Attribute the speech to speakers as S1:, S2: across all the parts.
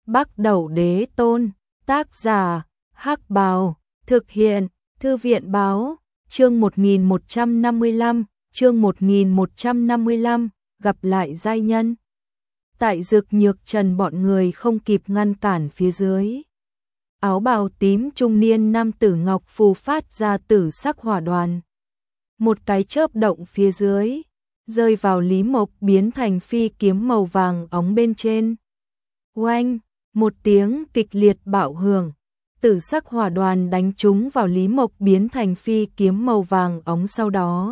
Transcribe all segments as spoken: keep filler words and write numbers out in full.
S1: Bắc Đẩu Đế Tôn, tác giả, Hắc Bào, thực hiện, Thư viện báo, chương một nghìn một trăm năm mươi lăm, chương một nghìn một trăm năm mươi lăm, gặp lại giai nhân. Tại Dực Nhược Trần bọn người không kịp ngăn cản phía dưới. Áo bào tím trung niên nam tử ngọc phù phát ra tử sắc hỏa đoàn. Một cái chớp động phía dưới, rơi vào Lý Mộc biến thành phi kiếm màu vàng óng bên trên. Oanh, một tiếng kịch liệt bạo hưởng, tử sắc hỏa đoàn đánh trúng vào Lý Mộc biến thành phi kiếm màu vàng óng, sau đó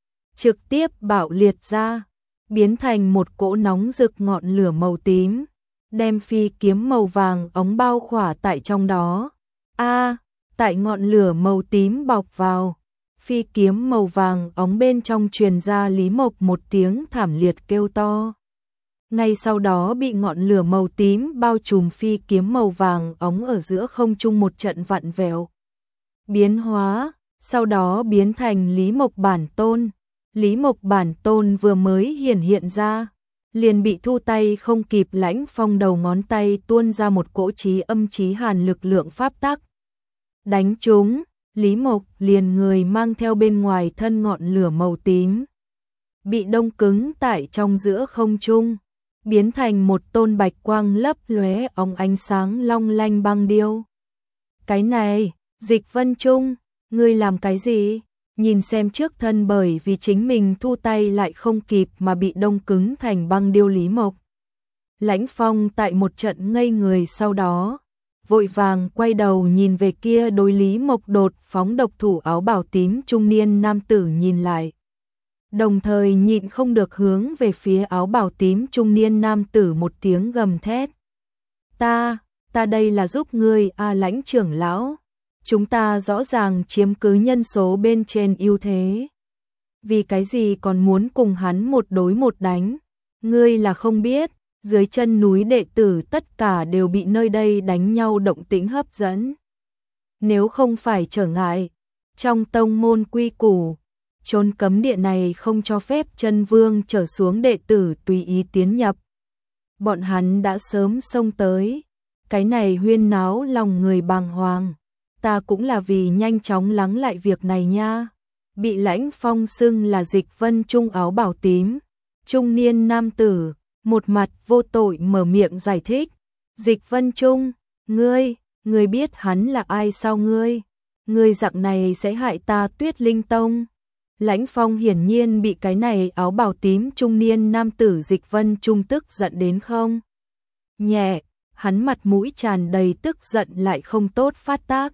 S1: trực tiếp bạo liệt ra, biến thành một cỗ nóng rực ngọn lửa màu tím, đem phi kiếm màu vàng óng bao khỏa tại trong đó. A, tại ngọn lửa màu tím bọc vào, phi kiếm màu vàng óng bên trong truyền ra Lý Mộc một tiếng thảm liệt kêu to. Ngay sau đó bị ngọn lửa màu tím bao trùm, phi kiếm màu vàng óng ở giữa không trung một trận vặn vẹo, biến hóa, sau đó biến thành Lý Mộc bản tôn. Lý Mộc bản tôn vừa mới hiển hiện ra, liền bị thu tay không kịp. Lãnh Phong đầu ngón tay tuôn ra một cỗ chí âm chí hàn lực lượng pháp tắc, đánh trúng Lý Mộc, liền người mang theo bên ngoài thân ngọn lửa màu tím, bị đông cứng tại trong giữa không trung, biến thành một tôn bạch quang lấp lóe óng ánh sáng long lanh băng điêu. Cái này, Dịch Vân Trung, ngươi làm cái gì? Nhìn xem trước thân bởi vì chính mình thu tay lại không kịp mà bị đông cứng thành băng điêu Lý Mộc. Lãnh Phong tại một trận ngây người sau đó, vội vàng quay đầu nhìn về kia đối Lý Mộc đột phóng độc thủ áo bào tím trung niên nam tử nhìn lại. Đồng thời nhịn không được hướng về phía áo bào tím trung niên nam tử một tiếng gầm thét. Ta, ta đây là giúp ngươi a Lãnh trưởng lão. Chúng ta rõ ràng chiếm cứ nhân số bên trên ưu thế. Vì cái gì còn muốn cùng hắn một đối một đánh? Ngươi là không biết, dưới chân núi đệ tử tất cả đều bị nơi đây đánh nhau động tĩnh hấp dẫn. Nếu không phải trở ngại, trong tông môn quy củ, chốn cấm địa này không cho phép chân vương trở xuống đệ tử tùy ý tiến nhập. Bọn hắn đã sớm xông tới, cái này huyên náo lòng người bàng hoàng. Ta cũng là vì nhanh chóng lắng lại việc này nha. Bị Lãnh Phong xưng là Dịch Vân Trung áo bào tím, trung niên nam tử, một mặt vô tội mở miệng giải thích. Dịch Vân Trung, ngươi, ngươi biết hắn là ai sao ngươi? Ngươi dạng này sẽ hại ta Tuyết Linh Tông. Lãnh Phong hiển nhiên bị cái này áo bào tím trung niên nam tử Dịch Vân Trung tức giận đến không nhẹ, hắn mặt mũi tràn đầy tức giận lại không tốt phát tác.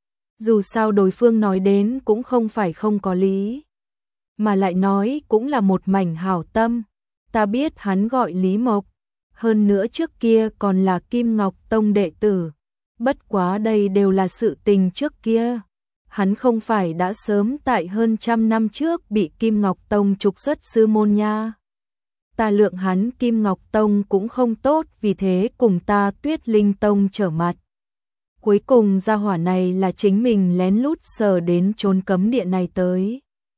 S1: Dù sao đối phương nói đến cũng không phải không có lý, mà lại nói cũng là một mảnh hảo tâm. Ta biết hắn gọi Lý Mộc, hơn nữa trước kia còn là Kim Ngọc Tông đệ tử. Bất quá đây đều là sự tình trước kia. Hắn không phải đã sớm tại hơn trăm năm trước bị Kim Ngọc Tông trục xuất sư môn nha. Ta lượng hắn Kim Ngọc Tông cũng không tốt, vì thế cùng ta Tuyết Linh Tông trở mặt. Cuối cùng gia hỏa này là chính mình lén lút sờ đến chốn cấm địa này tới.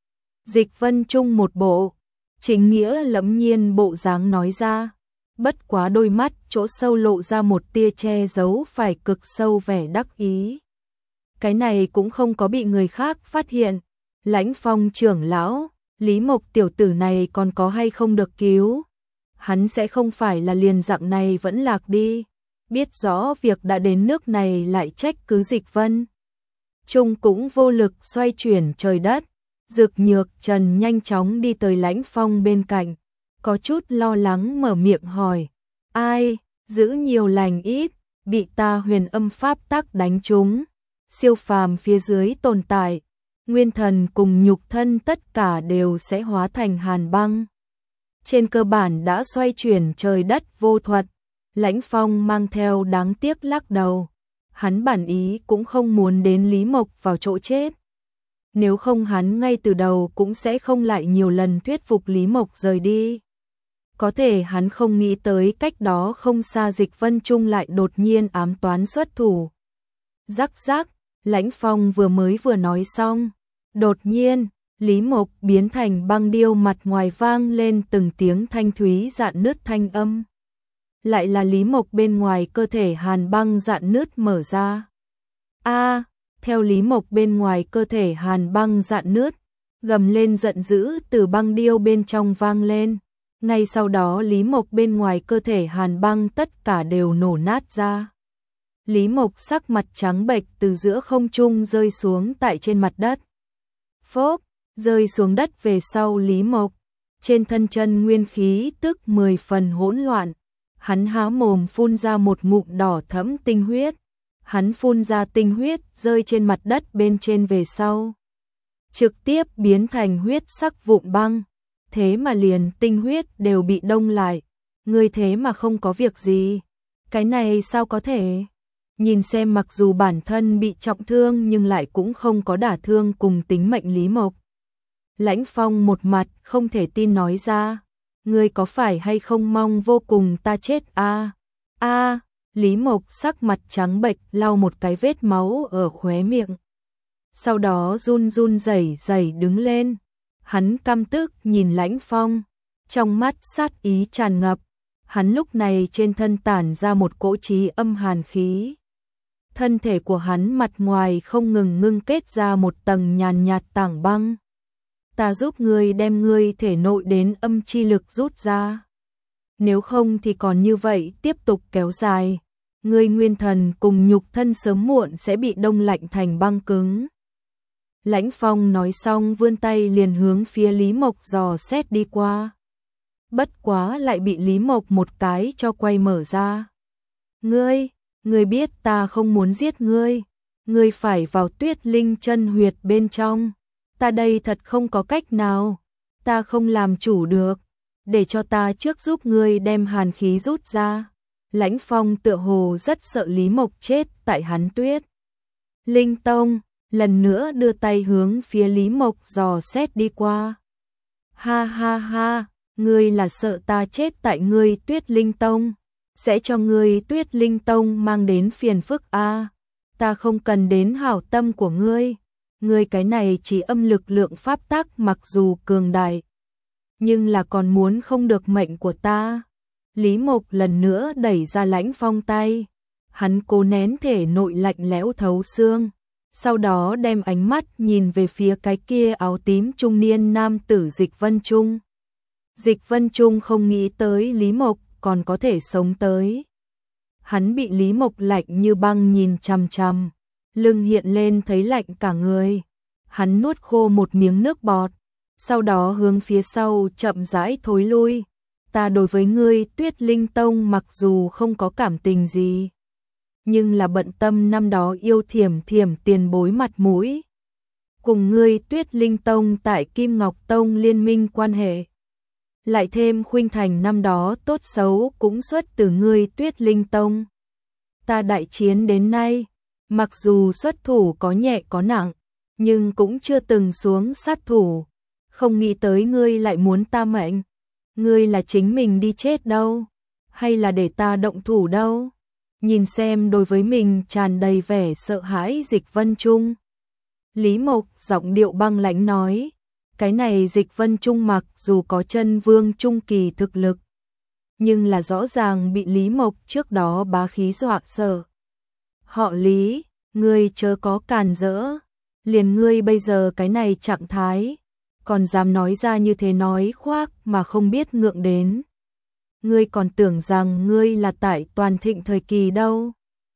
S1: Dịch Vân Trung một bộ chính nghĩa lẫm nhiên bộ dáng nói ra, bất quá đôi mắt chỗ sâu lộ ra một tia che giấu phải cực sâu vẻ đắc ý. Cái này cũng không có bị người khác phát hiện. Lãnh Phong trưởng lão, Lý Mộc tiểu tử này còn có hay không được cứu? Hắn sẽ không phải là liền dạng này vẫn lạc đi. Biết rõ việc đã đến nước này lại trách cứ Dịch Vân Trung cũng vô lực xoay chuyển trời đất. Dực Nhược Trần nhanh chóng đi tới Lãnh Phong bên cạnh, có chút lo lắng mở miệng hỏi. Ai, giữ nhiều lành ít, bị ta huyền âm pháp tắc đánh trúng. Siêu phàm phía dưới tồn tại, nguyên thần cùng nhục thân tất cả đều sẽ hóa thành hàn băng. Trên cơ bản đã xoay chuyển trời đất vô thuật. Lãnh Phong mang theo đáng tiếc lắc đầu. Hắn bản ý cũng không muốn đến Lý Mộc vào chỗ chết. Nếu không hắn ngay từ đầu cũng sẽ không lại nhiều lần thuyết phục Lý Mộc rời đi. Có thể hắn không nghĩ tới cách đó không xa Dịch Vân Trung lại đột nhiên ám toán xuất thủ. Rắc rắc, Lãnh Phong vừa mới vừa nói xong. Đột nhiên, Lý Mộc biến thành băng điêu, mặt ngoài vang lên từng tiếng thanh thúy rạn nứt thanh âm. lại là Lý Mộc bên ngoài cơ thể hàn băng dạn nứt mở ra. A, theo Lý Mộc bên ngoài cơ thể hàn băng dạn nứt, gầm lên giận dữ từ băng điêu bên trong vang lên. Ngay sau đó Lý Mộc bên ngoài cơ thể hàn băng tất cả đều nổ nát ra. Lý Mộc sắc mặt trắng bệch từ giữa không trung rơi xuống tại trên mặt đất. Phốp, rơi xuống đất về sau Lý Mộc, trên thân chân nguyên khí tức mười phần hỗn loạn. Hắn há mồm phun ra một ngụm đỏ thẫm tinh huyết. Hắn phun ra tinh huyết rơi trên mặt đất bên trên về sau, trực tiếp biến thành huyết sắc vụn băng. Thế mà liền tinh huyết đều bị đông lại. Ngươi thế mà không có việc gì. Cái này sao có thể? Nhìn xem mặc dù bản thân bị trọng thương nhưng lại cũng không có đả thương cùng tính mệnh Lý Mộc. Lãnh Phong một mặt không thể tin nói ra. Ngươi có phải hay không mong vô cùng ta chết a? A, Lý Mộc sắc mặt trắng bệch lau một cái vết máu ở khóe miệng. Sau đó run run rẩy rẩy đứng lên. Hắn căm tức nhìn Lãnh Phong, trong mắt sát ý tràn ngập. Hắn lúc này trên thân tản ra một cỗ trí âm hàn khí. Thân thể của hắn mặt ngoài không ngừng ngưng kết ra một tầng nhàn nhạt tảng băng. Ta giúp ngươi đem ngươi thể nội đến âm chi lực rút ra. Nếu không thì còn như vậy tiếp tục kéo dài. Ngươi nguyên thần cùng nhục thân sớm muộn sẽ bị đông lạnh thành băng cứng. Lãnh Phong nói xong vươn tay liền hướng phía Lý Mộc dò xét đi qua. Bất quá lại bị Lý Mộc một cái cho quay mở ra. Ngươi, ngươi biết ta không muốn giết ngươi. Ngươi phải vào Tuyết Linh chân huyệt bên trong. Ta đây thật không có cách nào. Ta không làm chủ được. Để cho ta trước giúp ngươi đem hàn khí rút ra. Lãnh Phong tựa hồ rất sợ Lý Mộc chết tại hắn Tuyết Linh Tông. Lần nữa đưa tay hướng phía Lý Mộc dò xét đi qua. Ha ha ha, ngươi là sợ ta chết tại ngươi Tuyết Linh Tông, sẽ cho ngươi Tuyết Linh Tông mang đến phiền phức a. À, ta không cần đến hảo tâm của ngươi. Ngươi cái này chỉ âm lực lượng pháp tắc mặc dù cường đại, nhưng là còn muốn không được mệnh của ta. Lý Mộc lần nữa đẩy ra Lãnh Phong tay. Hắn cố nén thể nội lạnh lẽo thấu xương. Sau đó đem ánh mắt nhìn về phía cái kia áo tím trung niên nam tử Dịch Vân Trung. Dịch Vân Trung không nghĩ tới Lý Mộc còn có thể sống tới. Hắn bị Lý Mộc lạnh như băng nhìn chằm chằm, lưng hiện lên thấy lạnh cả người. Hắn nuốt khô một miếng nước bọt, sau đó hướng phía sau chậm rãi thối lui. Ta đối với ngươi Tuyết Linh Tông mặc dù không có cảm tình gì, nhưng là bận tâm năm đó yêu Thiểm Thiểm tiền bối mặt mũi. Cùng ngươi Tuyết Linh Tông tại Kim Ngọc Tông liên minh quan hệ. Lại thêm Khuynh Thành năm đó tốt xấu cũng xuất từ ngươi Tuyết Linh Tông. Ta đại chiến đến nay, mặc dù xuất thủ có nhẹ có nặng, nhưng cũng chưa từng xuống sát thủ. Không nghĩ tới ngươi lại muốn ta mệnh. Ngươi là chính mình đi chết đâu, hay là để ta động thủ đâu? Nhìn xem đối với mình tràn đầy vẻ sợ hãi Dịch Vân Trung. Lý Mộc giọng điệu băng lãnh nói, cái này Dịch Vân Trung mặc dù có chân vương trung kỳ thực lực, nhưng là rõ ràng bị Lý Mộc trước đó bá khí dọa sợ. Họ Lý, ngươi chớ có càn rỡ, liền ngươi bây giờ cái này trạng thái, còn dám nói ra như thế nói khoác mà không biết ngượng đến. Ngươi còn tưởng rằng ngươi là tại toàn thịnh thời kỳ đâu.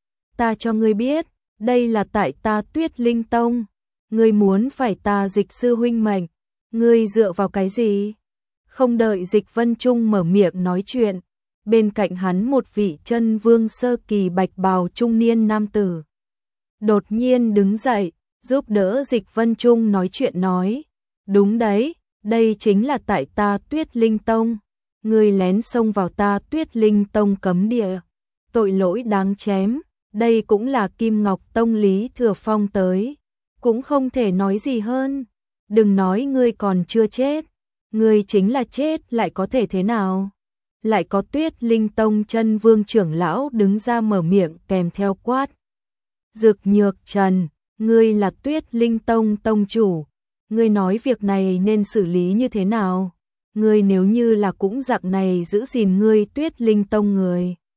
S1: Ta cho ngươi biết, đây là tại ta Tuyết Linh Tông. Ngươi muốn phải ta Dịch sư huynh mệnh, ngươi dựa vào cái gì? Không đợi Dịch Vân Trung mở miệng nói chuyện, bên cạnh hắn một vị chân vương sơ kỳ bạch bào trung niên nam tử đột nhiên đứng dậy, giúp đỡ Dịch Vân Trung nói chuyện nói. Đúng đấy, đây chính là tại ta Tuyết Linh Tông. Ngươi lén xông vào ta Tuyết Linh Tông cấm địa, tội lỗi đáng chém. Đây cũng là Kim Ngọc Tông Lý Thừa Phong tới, cũng không thể nói gì hơn. Đừng nói ngươi còn chưa chết, ngươi chính là chết lại có thể thế nào? Lại có Tuyết Linh Tông chân vương trưởng lão đứng ra mở miệng kèm theo quát. Dực Nhược Trần, ngươi là Tuyết Linh Tông tông chủ, ngươi nói việc này nên xử lý như thế nào? Ngươi nếu như là cũng dạng này giữ gìn ngươi Tuyết Linh Tông người,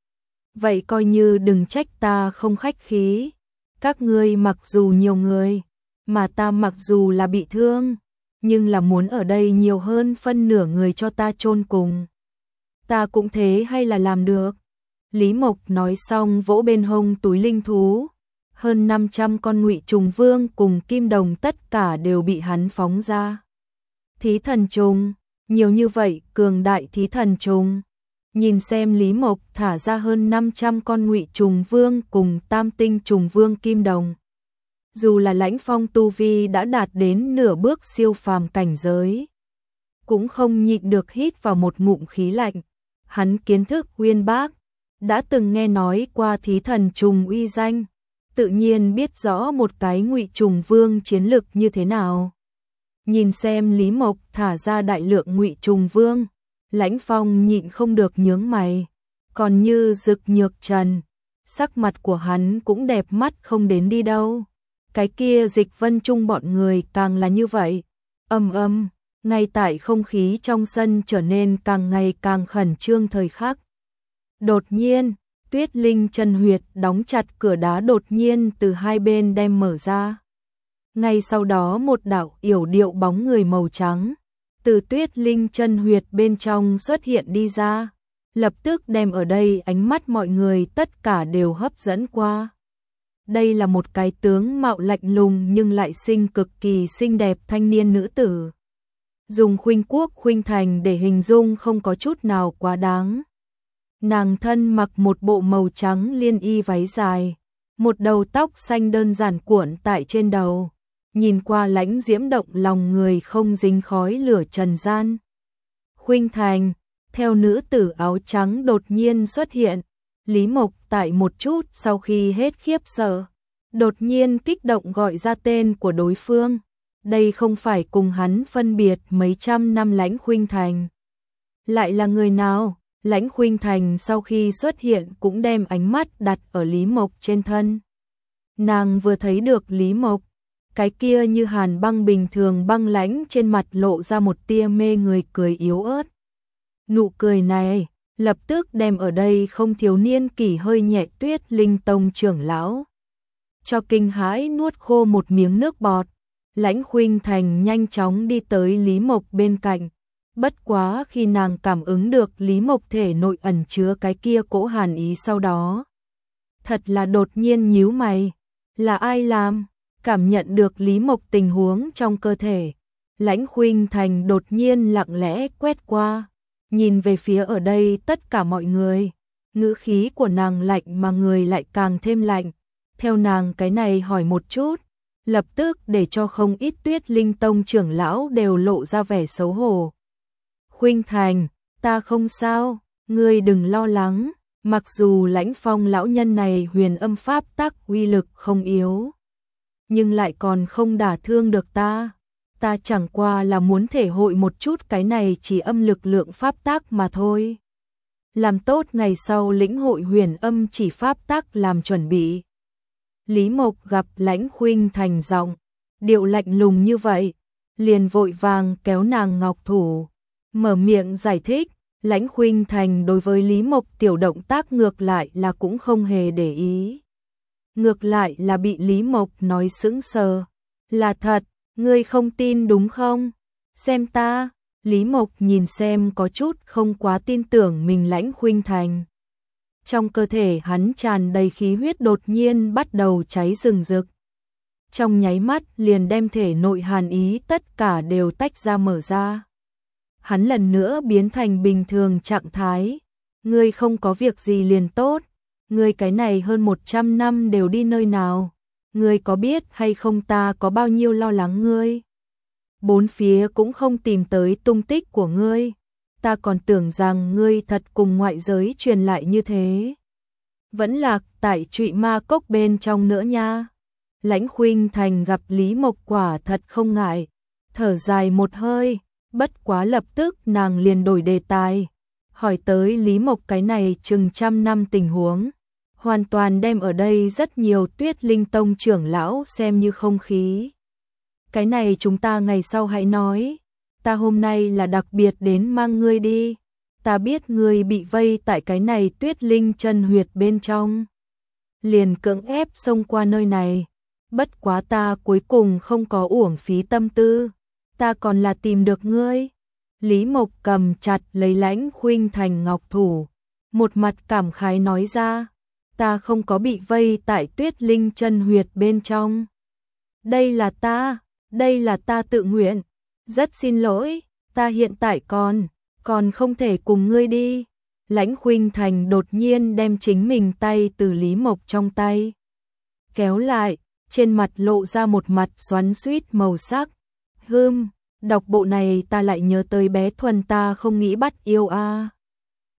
S1: Vậy coi như đừng trách ta không khách khí. Các ngươi mặc dù nhiều người, mà ta mặc dù là bị thương, nhưng là muốn ở đây nhiều hơn phân nửa người cho ta chôn cùng. Ta cũng thế hay là làm được. Lý Mộc nói xong vỗ bên hông túi linh thú. Hơn năm trăm con ngụy trùng vương cùng kim đồng tất cả đều bị hắn phóng ra. Thí thần trùng, nhiều như vậy, cường đại thí thần trùng. Nhìn xem Lý Mộc thả ra hơn năm trăm con ngụy trùng vương cùng tam tinh trùng vương kim đồng. Dù là Lãnh Phong tu vi đã đạt đến nửa bước siêu phàm cảnh giới, cũng không nhịn được hít vào một ngụm khí lạnh. Hắn kiến thức uyên bác, đã từng nghe nói qua thí thần trùng uy danh, tự nhiên biết rõ một cái ngụy trùng vương chiến lực như thế nào. Nhìn xem Lý Mộc thả ra đại lượng ngụy trùng vương, Lãnh Phong nhịn không được nhướng mày, còn như Dực Nhược Trần, sắc mặt của hắn cũng đẹp mắt không đến đi đâu. Cái kia Dịch Vân Trung bọn người càng là như vậy. Âm âm, ngay tại không khí trong sân trở nên càng ngày càng khẩn trương thời khắc. Đột nhiên, Tuyết Linh chân huyệt đóng chặt cửa đá đột nhiên từ hai bên đem mở ra. Ngay sau đó một đạo yểu điệu bóng người màu trắng từ Tuyết Linh chân huyệt bên trong xuất hiện đi ra, lập tức đem ở đây ánh mắt mọi người tất cả đều hấp dẫn qua. Đây là một cái tướng mạo lạnh lùng nhưng lại xinh cực kỳ xinh đẹp thanh niên nữ tử. Dùng khuynh quốc khuynh thành để hình dung không có chút nào quá đáng. Nàng thân mặc một bộ màu trắng liên y váy dài, một đầu tóc xanh đơn giản cuộn tại trên đầu, nhìn qua lãnh diễm động lòng người không dính khói lửa trần gian. Khuynh thành, theo nữ tử áo trắng đột nhiên xuất hiện, Lý Mộc tại một chút sau khi hết khiếp sợ, đột nhiên kích động gọi ra tên của đối phương. Đây không phải cùng hắn phân biệt mấy trăm năm Lãnh Khuynh Thành. Lại là người nào? Lãnh Khuynh Thành sau khi xuất hiện cũng đem ánh mắt đặt ở Lý Mộc trên thân. Nàng vừa thấy được Lý Mộc, cái kia như hàn băng bình thường băng lãnh trên mặt lộ ra một tia mê người cười yếu ớt. Nụ cười này lập tức đem ở đây không thiếu niên kỷ hơi nhẹ Tuyết Linh tông trưởng lão cho kinh hãi nuốt khô một miếng nước bọt. Lãnh Khuynh Thành nhanh chóng đi tới Lý Mộc bên cạnh. Bất quá khi nàng cảm ứng được Lý Mộc thể nội ẩn chứa cái kia cỗ hàn ý sau đó, thật là đột nhiên nhíu mày. Là ai làm? Cảm nhận được Lý Mộc tình huống trong cơ thể, Lãnh Khuynh Thành đột nhiên lặng lẽ quét qua, nhìn về phía ở đây tất cả mọi người. Ngữ khí của nàng lạnh mà người lại càng thêm lạnh. Theo nàng cái này hỏi một chút, lập tức để cho không ít Tuyết Linh tông trưởng lão đều lộ ra vẻ xấu hổ. Khuynh Thành, ta không sao, ngươi đừng lo lắng, mặc dù Lãnh Phong lão nhân này huyền âm pháp tắc uy lực không yếu, nhưng lại còn không đả thương được ta. Ta chẳng qua là muốn thể hội một chút cái này chỉ âm lực lượng pháp tắc mà thôi. Làm tốt ngày sau lĩnh hội huyền âm chỉ pháp tắc làm chuẩn bị. Lý Mộc gặp Lãnh Khuynh Thành giọng điệu lạnh lùng như vậy, liền vội vàng kéo nàng ngọc thủ, mở miệng giải thích. Lãnh Khuynh Thành đối với Lý Mộc tiểu động tác ngược lại là cũng không hề để ý. Ngược lại là bị Lý Mộc nói sững sờ. Là thật, ngươi không tin đúng không? Xem ta. Lý Mộc nhìn xem có chút không quá tin tưởng mình Lãnh Khuynh Thành. Trong cơ thể hắn tràn đầy khí huyết đột nhiên bắt đầu cháy rừng rực. Trong nháy mắt liền đem thể nội hàn ý tất cả đều tách ra mở ra. Hắn lần nữa biến thành bình thường trạng thái. Ngươi không có việc gì liền tốt. Ngươi cái này hơn một trăm năm đều đi nơi nào? Ngươi có biết hay không ta có bao nhiêu lo lắng ngươi? Bốn phía cũng không tìm tới tung tích của ngươi. Ta còn tưởng rằng ngươi thật cùng ngoại giới truyền lại như thế. Vẫn lạc tại Trụy Ma Cốc bên trong nữa nha. Lãnh Khuynh Thành gặp Lý Mộc quả thật không ngại, thở dài một hơi, bất quá lập tức nàng liền đổi đề tài, hỏi tới Lý Mộc cái này chừng trăm năm tình huống, hoàn toàn đem ở đây rất nhiều Tuyết Linh tông trưởng lão xem như không khí. Cái này chúng ta ngày sau hãy nói, ta hôm nay là đặc biệt đến mang ngươi đi. ta biết ngươi bị vây tại cái này Tuyết Linh chân huyệt bên trong, liền cưỡng ép xông qua nơi này, bất quá ta cuối cùng không có uổng phí tâm tư, ta còn là tìm được ngươi. Lý Mộc cầm chặt lấy Lãnh Khuynh Thành ngọc thủ, một mặt cảm khái nói ra, ta không có bị vây tại Tuyết Linh chân huyệt bên trong. Đây là ta, đây là ta tự nguyện, rất xin lỗi, ta hiện tại còn, còn không thể cùng ngươi đi. Lãnh Khuynh Thành đột nhiên đem chính mình tay từ Lý Mộc trong tay kéo lại, trên mặt lộ ra một mặt xoắn xuýt màu sắc. Hừm, đọc bộ này ta lại nhớ tới bé Thuần ta không nghĩ bắt yêu a. À.